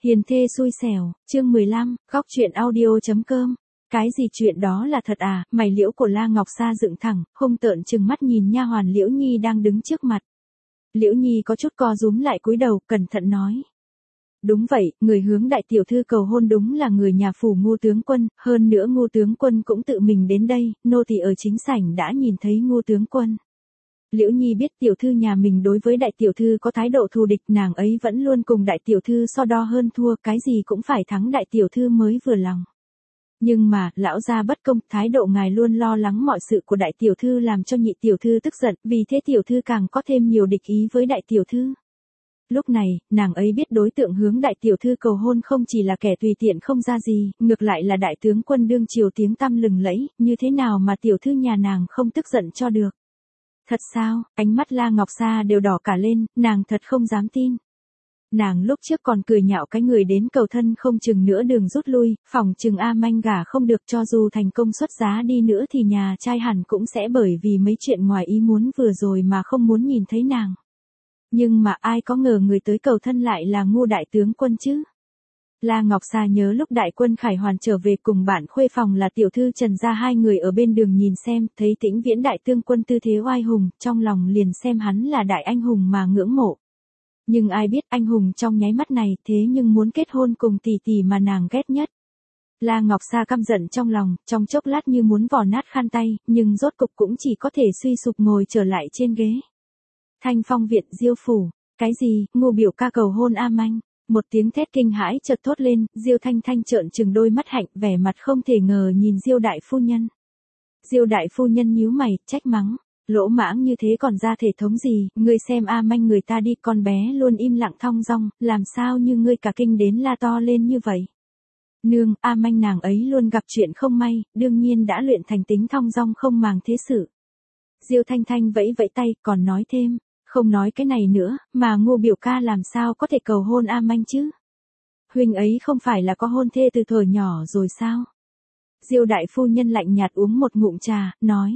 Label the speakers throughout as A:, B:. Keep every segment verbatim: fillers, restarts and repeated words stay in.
A: Hiền thê xui xẻo, chương mười lăm, góc truyện audio.com. Cái gì chuyện đó là thật à? Mày liễu của La Ngọc Sa dựng thẳng, hung tợn trừng mắt nhìn nha hoàn Liễu Nhi đang đứng trước mặt. Liễu Nhi có chút co rúm lại cúi đầu, cẩn thận nói. Đúng vậy, người hướng đại tiểu thư cầu hôn đúng là người nhà phủ Ngô tướng quân, hơn nữa Ngô tướng quân cũng tự mình đến đây, nô tỳ ở chính sảnh đã nhìn thấy Ngô tướng quân. Liễu Nhi biết tiểu thư nhà mình đối với đại tiểu thư có thái độ thù địch, nàng ấy vẫn luôn cùng đại tiểu thư so đo hơn thua, cái gì cũng phải thắng đại tiểu thư mới vừa lòng. Nhưng mà, lão gia bất công, thái độ ngài luôn lo lắng mọi sự của đại tiểu thư làm cho nhị tiểu thư tức giận, vì thế tiểu thư càng có thêm nhiều địch ý với đại tiểu thư. Lúc này, nàng ấy biết đối tượng hướng đại tiểu thư cầu hôn không chỉ là kẻ tùy tiện không ra gì, ngược lại là đại tướng quân đương triều tiếng tăm lừng lẫy, như thế nào mà tiểu thư nhà nàng không tức giận cho được. Thật sao? Ánh mắt La Ngọc Sa đều đỏ cả lên, nàng thật không dám tin. Nàng lúc trước còn cười nhạo cái người đến cầu thân không chừng nữa đường rút lui, phòng chừng A Manh gả không được, cho dù thành công xuất giá đi nữa thì nhà trai hẳn cũng sẽ bởi vì mấy chuyện ngoài ý muốn vừa rồi mà không muốn nhìn thấy nàng. Nhưng mà ai có ngờ người tới cầu thân lại là Ngô đại tướng quân chứ? La Ngọc Sa nhớ lúc đại quân Khải Hoàn trở về cùng bạn khuê phòng là tiểu thư Trần gia, hai người ở bên đường nhìn xem, thấy Tĩnh Viễn đại tướng quân tư thế oai hùng, trong lòng liền xem hắn là đại anh hùng mà ngưỡng mộ. Nhưng ai biết anh hùng trong nháy mắt này thế nhưng muốn kết hôn cùng tỷ tỷ mà nàng ghét nhất. La Ngọc Sa căm giận trong lòng, trong chốc lát như muốn vò nát khăn tay, nhưng rốt cục cũng chỉ có thể suy sụp ngồi trở lại trên ghế. Thanh Phong viện Diêu phủ, cái gì? Ngô biểu ca cầu hôn A Manh. Một tiếng thét kinh hãi chợt thốt lên, Diêu Thanh Thanh trợn trừng đôi mắt hạnh, vẻ mặt không thể ngờ nhìn Diêu đại phu nhân. Diêu đại phu nhân nhíu mày, trách mắng, lỗ mãng như thế còn ra thể thống gì, ngươi xem A Manh người ta đi, con bé luôn im lặng thong dong, làm sao như ngươi cả kinh đến la to lên như vậy. Nương, A Manh nàng ấy luôn gặp chuyện không may, đương nhiên đã luyện thành tính thong dong không màng thế sự. Diêu Thanh Thanh vẫy vẫy tay, còn nói thêm. Không nói cái này nữa, mà Ngô biểu ca làm sao có thể cầu hôn A Manh chứ? Huynh ấy không phải là có hôn thê từ thuở nhỏ rồi sao? Diêu đại phu nhân lạnh nhạt uống một ngụm trà, nói.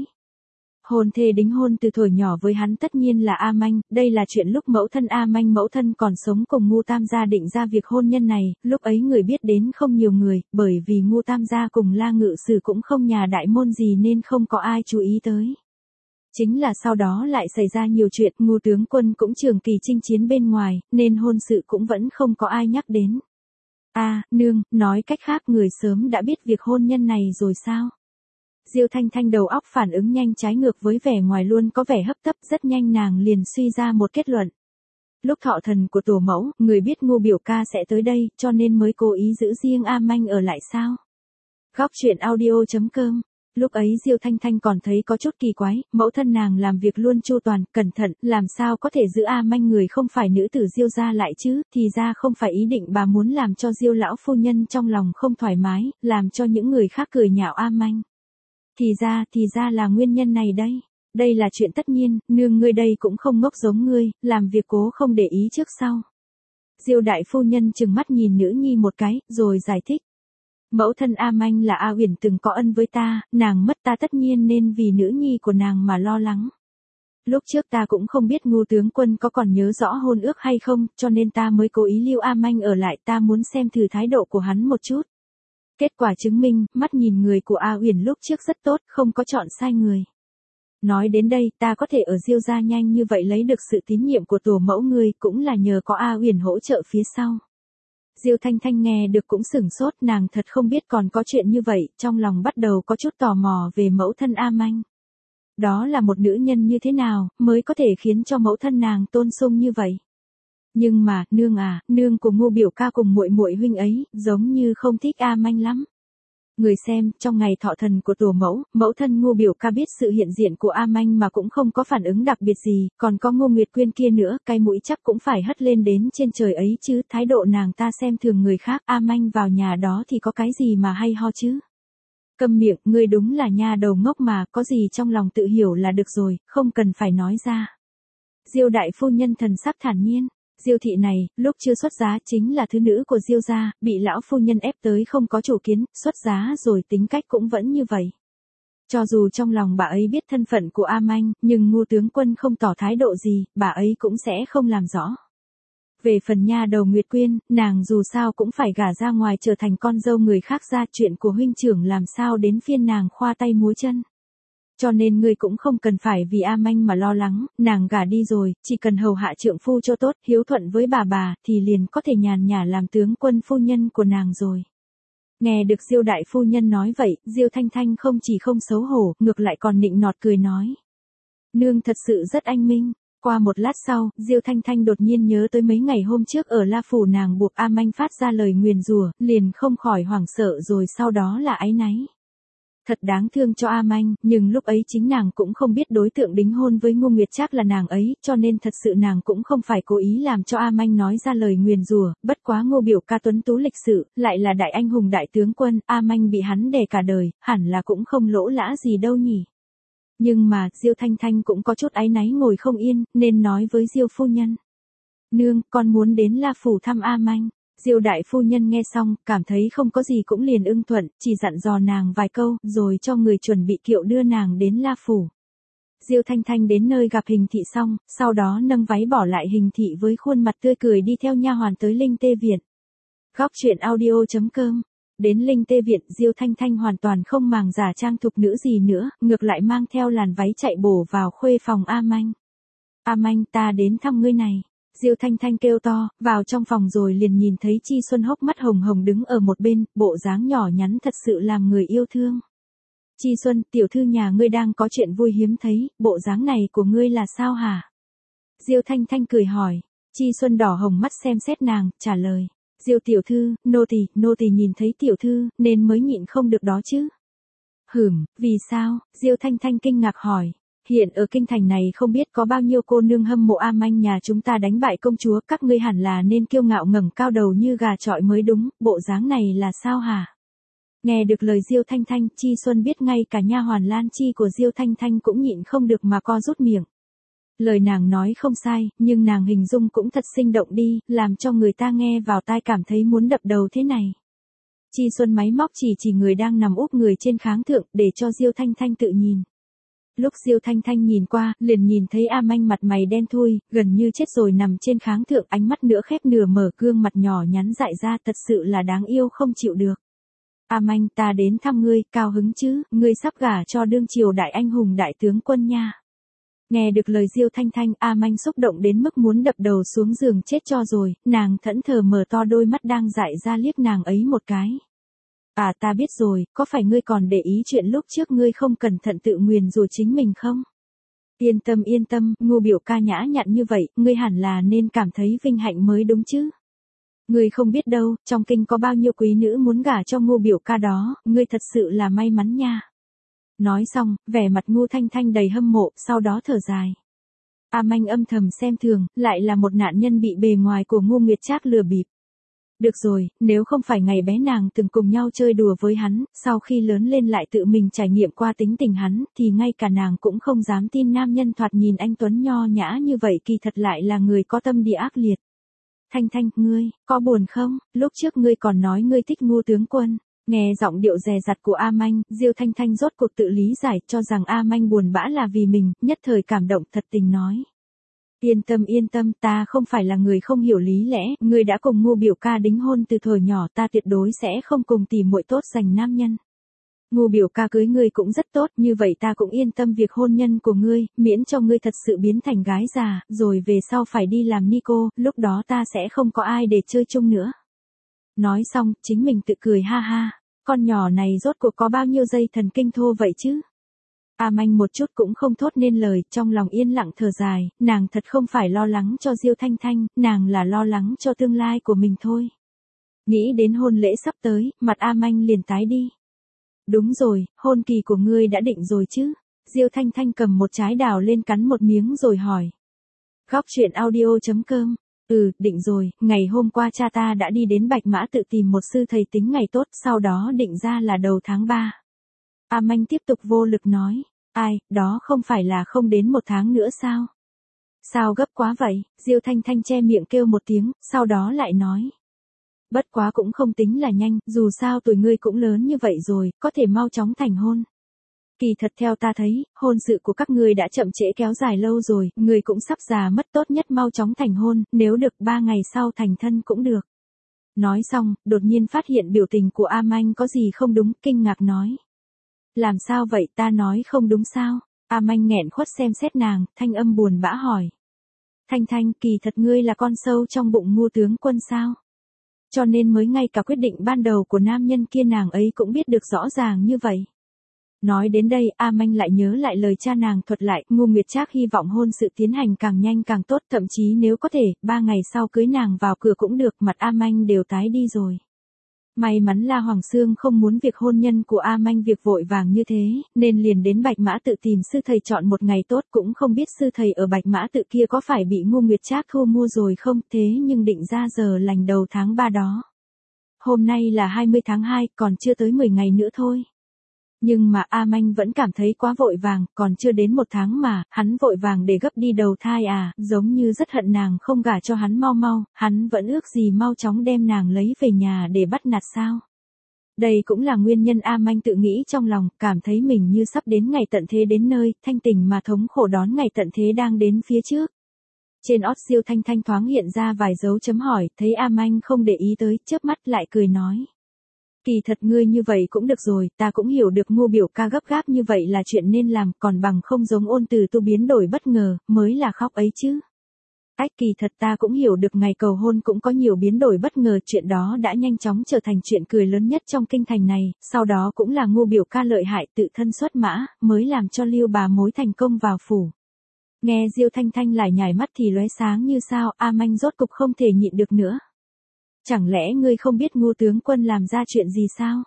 A: Hôn thê đính hôn từ thuở nhỏ với hắn tất nhiên là A Manh, đây là chuyện lúc mẫu thân A Manh mẫu thân còn sống cùng Ngô Tam gia định ra việc hôn nhân này, lúc ấy người biết đến không nhiều người, bởi vì Ngô Tam gia cùng La Ngự Sử cũng không nhà đại môn gì nên không có ai chú ý tới. Chính là sau đó lại xảy ra nhiều chuyện, Ngô tướng quân cũng trường kỳ chinh chiến bên ngoài, nên hôn sự cũng vẫn không có ai nhắc đến. A, à, nương, nói cách khác người sớm đã biết việc hôn nhân này rồi sao? Diêu Thanh Thanh đầu óc phản ứng nhanh trái ngược với vẻ ngoài luôn có vẻ hấp tấp, rất nhanh nàng liền suy ra một kết luận. Lúc thọ thần của tổ mẫu, người biết Ngô biểu ca sẽ tới đây, cho nên mới cố ý giữ riêng A Manh ở lại sao? Góc truyện audio.com. Lúc ấy Diêu Thanh Thanh còn thấy có chút kỳ quái, mẫu thân nàng làm việc luôn chu toàn, cẩn thận, làm sao có thể giữ A Manh người không phải nữ tử Diêu gia lại chứ, thì ra không phải ý định bà muốn làm cho Diêu lão phu nhân trong lòng không thoải mái, làm cho những người khác cười nhạo A Manh. Thì ra, thì ra là nguyên nhân này đây. Đây là chuyện tất nhiên, nương ngươi đây cũng không ngốc giống ngươi, làm việc cố không để ý trước sau. Diêu đại phu nhân trừng mắt nhìn nữ nhi một cái, rồi giải thích. Mẫu thân A Manh là A Uyển từng có ân với ta, nàng mất ta tất nhiên nên vì nữ nhi của nàng mà lo lắng. Lúc trước ta cũng không biết Ngô tướng quân có còn nhớ rõ hôn ước hay không, cho nên ta mới cố ý lưu A Manh ở lại, ta muốn xem thử thái độ của hắn một chút. Kết quả chứng minh, mắt nhìn người của A Uyển lúc trước rất tốt, không có chọn sai người. Nói đến đây, ta có thể ở Diêu gia nhanh như vậy lấy được sự tín nhiệm của tổ mẫu ngươi, cũng là nhờ có A Uyển hỗ trợ phía sau. Diêu Thanh Thanh nghe được cũng sửng sốt, nàng thật không biết còn có chuyện như vậy, trong lòng bắt đầu có chút tò mò về mẫu thân A Manh. Đó là một nữ nhân như thế nào, mới có thể khiến cho mẫu thân nàng tôn sung như vậy. Nhưng mà, nương à, nương của Ngô biểu ca cùng muội muội huynh ấy, giống như không thích A Manh lắm. Người xem, trong ngày thọ thần của tổ mẫu, mẫu thân Ngô biểu ca biết sự hiện diện của A Manh mà cũng không có phản ứng đặc biệt gì, còn có Ngô Nguyệt Quyên kia nữa, cái mũi chắc cũng phải hất lên đến trên trời ấy chứ, thái độ nàng ta xem thường người khác, A Manh vào nhà đó thì có cái gì mà hay ho chứ. Câm miệng, ngươi đúng là nha đầu ngốc mà, có gì trong lòng tự hiểu là được rồi, không cần phải nói ra. Diêu đại phu nhân thần sắc thản nhiên. Diêu thị này, lúc chưa xuất giá chính là thứ nữ của Diêu gia, bị lão phu nhân ép tới không có chủ kiến, xuất giá rồi tính cách cũng vẫn như vậy. Cho dù trong lòng bà ấy biết thân phận của A Manh, nhưng Ngô tướng quân không tỏ thái độ gì, bà ấy cũng sẽ không làm rõ. Về phần nha đầu Nguyệt Quyên, nàng dù sao cũng phải gả ra ngoài trở thành con dâu người khác ra, chuyện của huynh trưởng làm sao đến phiên nàng khoa tay múa chân. Cho nên ngươi cũng không cần phải vì A Manh mà lo lắng, nàng gả đi rồi, chỉ cần hầu hạ trượng phu cho tốt, hiếu thuận với bà bà, thì liền có thể nhàn nhã làm tướng quân phu nhân của nàng rồi. Nghe được Diêu đại phu nhân nói vậy, Diêu Thanh Thanh không chỉ không xấu hổ, ngược lại còn nịnh nọt cười nói. Nương thật sự rất anh minh. Qua một lát sau, Diêu Thanh Thanh đột nhiên nhớ tới mấy ngày hôm trước ở La Phủ nàng buộc A Manh phát ra lời nguyền rủa, liền không khỏi hoảng sợ rồi sau đó là áy náy. Thật đáng thương cho A Manh, nhưng lúc ấy chính nàng cũng không biết đối tượng đính hôn với Ngô Nguyệt Trác là nàng ấy, cho nên thật sự nàng cũng không phải cố ý làm cho A Manh nói ra lời nguyền rủa, bất quá Ngô biểu ca tuấn tú lịch sự, lại là đại anh hùng đại tướng quân, A Manh bị hắn đè cả đời, hẳn là cũng không lỗ lã gì đâu nhỉ. Nhưng mà, Diêu Thanh Thanh cũng có chút áy náy ngồi không yên, nên nói với Diêu phu nhân. Nương, con muốn đến La Phủ thăm A Manh. Diêu đại phu nhân nghe xong, cảm thấy không có gì cũng liền ưng thuận, chỉ dặn dò nàng vài câu, rồi cho người chuẩn bị kiệu đưa nàng đến La Phủ. Diêu Thanh Thanh đến nơi gặp Hình Thị xong, sau đó nâng váy bỏ lại Hình Thị với khuôn mặt tươi cười đi theo nha hoàn tới Linh Tê Viện. Góc truyện audio chấm com. Đến Linh Tê Viện, Diêu Thanh Thanh hoàn toàn không màng giả trang thục nữ gì nữa, ngược lại mang theo làn váy chạy bổ vào khuê phòng A Manh. A Manh, ta đến thăm ngươi này. Diêu Thanh Thanh kêu to, vào trong phòng rồi liền nhìn thấy Chi Xuân hốc mắt hồng hồng đứng ở một bên, bộ dáng nhỏ nhắn thật sự làm người yêu thương. Chi Xuân, tiểu thư nhà ngươi đang có chuyện vui hiếm thấy, bộ dáng này của ngươi là sao hả? Diêu Thanh Thanh cười hỏi. Chi Xuân đỏ hồng mắt xem xét nàng, trả lời. Diêu tiểu thư, nô tỳ, nô tỳ nhìn thấy tiểu thư, nên mới nhịn không được đó chứ. Hửm, vì sao? Diêu Thanh Thanh kinh ngạc hỏi. Hiện ở kinh thành này không biết có bao nhiêu cô nương hâm mộ A Manh nhà chúng ta đánh bại công chúa, các ngươi hẳn là nên kiêu ngạo ngẩng cao đầu như gà chọi mới đúng, bộ dáng này là sao hả? Nghe được lời Diêu Thanh Thanh, Chi Xuân biết ngay cả nha hoàn Lan Chi của Diêu Thanh Thanh cũng nhịn không được mà co rút miệng. Lời nàng nói không sai, nhưng nàng hình dung cũng thật sinh động đi, làm cho người ta nghe vào tai cảm thấy muốn đập đầu thế này. Chi Xuân máy móc chỉ chỉ người đang nằm úp người trên kháng thượng, để cho Diêu Thanh Thanh tự nhìn. Lúc Diêu Thanh Thanh nhìn qua, liền nhìn thấy A Manh mặt mày đen thui, gần như chết rồi nằm trên kháng thượng, ánh mắt nửa khép nửa mở, gương mặt nhỏ nhắn dại ra, thật sự là đáng yêu không chịu được. A Manh, ta đến thăm ngươi, cao hứng chứ, ngươi sắp gả cho đương triều đại anh hùng đại tướng quân nha. Nghe được lời Diêu Thanh Thanh, A Manh xúc động đến mức muốn đập đầu xuống giường chết cho rồi, nàng thẫn thờ mở to đôi mắt đang dại ra liếc nàng ấy một cái. À ta biết rồi, có phải ngươi còn để ý chuyện lúc trước ngươi không cẩn thận tự nguyền rủa chính mình không? Yên tâm yên tâm, Ngô biểu ca nhã nhặn như vậy, ngươi hẳn là nên cảm thấy vinh hạnh mới đúng chứ. Ngươi không biết đâu, trong kinh có bao nhiêu quý nữ muốn gả cho Ngô biểu ca đó, ngươi thật sự là may mắn nha. Nói xong, vẻ mặt Ngô Thanh Thanh đầy hâm mộ, sau đó thở dài. A Manh âm thầm xem thường, lại là một nạn nhân bị bề ngoài của Ngô Nguyệt Trác lừa bịp. Được rồi, nếu không phải ngày bé nàng từng cùng nhau chơi đùa với hắn, sau khi lớn lên lại tự mình trải nghiệm qua tính tình hắn, thì ngay cả nàng cũng không dám tin nam nhân thoạt nhìn anh tuấn nho nhã như vậy kỳ thật lại là người có tâm địa ác liệt. Thanh Thanh, ngươi, có buồn không? Lúc trước ngươi còn nói ngươi thích Ngô tướng quân. Nghe giọng điệu dè dặt của A Manh, Diêu Thanh Thanh rốt cuộc tự lý giải, cho rằng A Manh buồn bã là vì mình, nhất thời cảm động thật tình nói. Yên tâm yên tâm, ta không phải là người không hiểu lý lẽ, ngươi đã cùng Ngô biểu ca đính hôn từ thời nhỏ, ta tuyệt đối sẽ không cùng tỉ muội tốt giành nam nhân. Ngô biểu ca cưới ngươi cũng rất tốt, như vậy ta cũng yên tâm việc hôn nhân của ngươi, miễn cho ngươi thật sự biến thành gái già, rồi về sau phải đi làm ni cô, lúc đó ta sẽ không có ai để chơi chung nữa. Nói xong, chính mình tự cười ha ha, con nhỏ này rốt cuộc có bao nhiêu dây thần kinh thô vậy chứ? A Manh một chút cũng không thốt nên lời, trong lòng yên lặng thở dài, nàng thật không phải lo lắng cho Diêu Thanh Thanh, nàng là lo lắng cho tương lai của mình thôi. Nghĩ đến hôn lễ sắp tới, mặt A Manh liền tái đi. Đúng rồi, hôn kỳ của ngươi đã định rồi chứ? Diêu Thanh Thanh cầm một trái đào lên cắn một miếng rồi hỏi. Góc truyện audio chấm com. Ừ, định rồi, ngày hôm qua cha ta đã đi đến Bạch Mã tự tìm một sư thầy tính ngày tốt, sau đó định ra là đầu tháng ba. A Manh tiếp tục vô lực nói, ai, đó không phải là không đến một tháng nữa sao? Sao gấp quá vậy? Diêu Thanh Thanh che miệng kêu một tiếng, sau đó lại nói. Bất quá cũng không tính là nhanh, dù sao tuổi ngươi cũng lớn như vậy rồi, có thể mau chóng thành hôn. Kỳ thật theo ta thấy, hôn sự của các ngươi đã chậm trễ kéo dài lâu rồi, ngươi cũng sắp già mất, tốt nhất mau chóng thành hôn, nếu được ba ngày sau thành thân cũng được. Nói xong, đột nhiên phát hiện biểu tình của A Manh có gì không đúng, kinh ngạc nói. Làm sao vậy, ta nói không đúng sao? A Manh nghẹn khuất xem xét nàng, thanh âm buồn bã hỏi. Thanh Thanh, kỳ thật ngươi là con sâu trong bụng Ngô tướng quân sao? Cho nên mới ngay cả quyết định ban đầu của nam nhân kia nàng ấy cũng biết được rõ ràng như vậy. Nói đến đây, A Manh lại nhớ lại lời cha nàng thuật lại, Ngô Nguyệt Trác hy vọng hôn sự tiến hành càng nhanh càng tốt, thậm chí nếu có thể, ba ngày sau cưới nàng vào cửa cũng được, mặt A Manh đều tái đi rồi. May mắn La Hoàng Sương không muốn việc hôn nhân của A Manh việc vội vàng như thế, nên liền đến Bạch Mã Tự tìm sư thầy chọn một ngày tốt, cũng không biết sư thầy ở Bạch Mã Tự kia có phải bị Ngô Nguyệt Trác thu mua rồi không, thế nhưng định ra giờ lành đầu tháng ba đó. Hôm nay là hai mươi tháng hai, còn chưa tới mười ngày nữa thôi. Nhưng mà A Manh vẫn cảm thấy quá vội vàng, còn chưa đến một tháng mà, hắn vội vàng để gấp đi đầu thai à, giống như rất hận nàng không gả cho hắn mau mau, hắn vẫn ước gì mau chóng đem nàng lấy về nhà để bắt nạt sao. Đây cũng là nguyên nhân A Manh tự nghĩ trong lòng, cảm thấy mình như sắp đến ngày tận thế đến nơi, thanh tình mà thống khổ đón ngày tận thế đang đến phía trước. Trên ót Diêu Thanh Thanh thoáng hiện ra vài dấu chấm hỏi, thấy A Manh không để ý tới, chớp mắt lại cười nói. Kỳ thật ngươi như vậy cũng được rồi, ta cũng hiểu được Ngô biểu ca gấp gáp như vậy là chuyện nên làm, còn bằng không giống Ôn Từ Tu biến đổi bất ngờ, mới là khóc ấy chứ. Ách, kỳ thật ta cũng hiểu được ngày cầu hôn cũng có nhiều biến đổi bất ngờ, chuyện đó đã nhanh chóng trở thành chuyện cười lớn nhất trong kinh thành này, sau đó cũng là Ngô biểu ca lợi hại tự thân xuất mã, mới làm cho Lưu bà mối thành công vào phủ. Nghe Diêu Thanh Thanh lại nhảy mắt thì lóe sáng như sao, A Manh rốt cục không thể nhịn được nữa. Chẳng lẽ ngươi không biết Ngô tướng quân làm ra chuyện gì sao?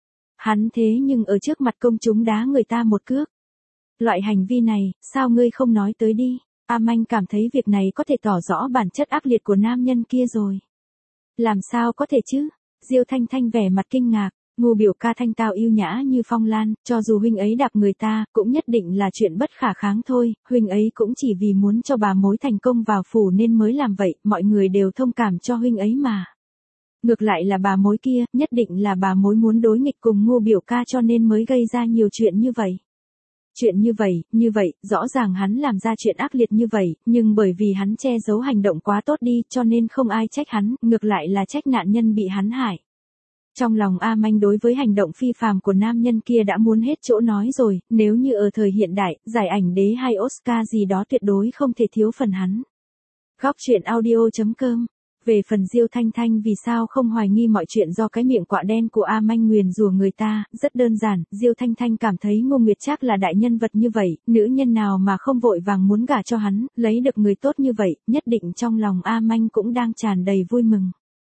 A: Hắn thế nhưng ở trước mặt công chúng đá người ta một cước. Loại hành vi này, sao ngươi không nói tới đi? A Manh cảm thấy việc này có thể tỏ rõ bản chất ác liệt của nam nhân kia rồi. Làm sao có thể chứ? Diêu Thanh Thanh vẻ mặt kinh ngạc, Ngô biểu ca thanh tao yêu nhã như phong lan, cho dù huynh ấy đạp người ta, cũng nhất định là chuyện bất khả kháng thôi, huynh ấy cũng chỉ vì muốn cho bà mối thành công vào phủ nên mới làm vậy, mọi người đều thông cảm cho huynh ấy mà. Ngược lại là bà mối kia, nhất định là bà mối muốn đối nghịch cùng Ngô biểu ca cho nên mới gây ra nhiều chuyện như vậy. Chuyện như vậy, như vậy, rõ ràng hắn làm ra chuyện ác liệt như vậy, nhưng bởi vì hắn che giấu hành động quá tốt đi cho nên không ai trách hắn, ngược lại là trách nạn nhân bị hắn hại. Trong lòng A Manh đối với hành động phi phàm của nam nhân kia đã muốn hết chỗ nói rồi, nếu như ở thời hiện đại, giải ảnh đế hay Oscar gì đó tuyệt đối không thể thiếu phần hắn. Góc truyện audio chấm com. Về phần Diêu Thanh Thanh vì sao không hoài nghi mọi chuyện do cái miệng quạ đen của A Manh nguyền rủa người ta, rất đơn giản, Diêu Thanh Thanh cảm thấy Ngô Nguyệt Trác là đại nhân vật như vậy, nữ nhân nào mà không vội vàng muốn gả cho hắn, lấy được người tốt như vậy, nhất định trong lòng A Manh cũng đang tràn đầy vui mừng.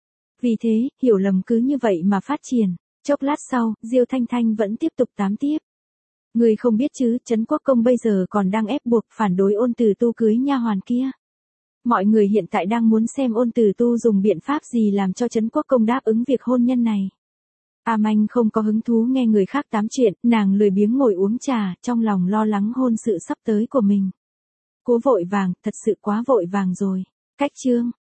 A: Vì thế, hiểu lầm cứ như vậy mà phát triển. Chốc lát sau, Diêu Thanh Thanh vẫn tiếp tục tám tiếp. Người không biết chứ, Trấn Quốc Công bây giờ còn đang ép buộc phản đối Ôn Từ Tu cưới nha hoàn kia. Mọi người hiện tại đang muốn xem Ôn Từ Tu dùng biện pháp gì làm cho Trấn Quốc Công đáp ứng việc hôn nhân này. A Manh không có hứng thú nghe người khác tám chuyện, nàng lười biếng ngồi uống trà, trong lòng lo lắng hôn sự sắp tới của mình. Cố vội vàng, thật sự quá vội vàng rồi. Cách chương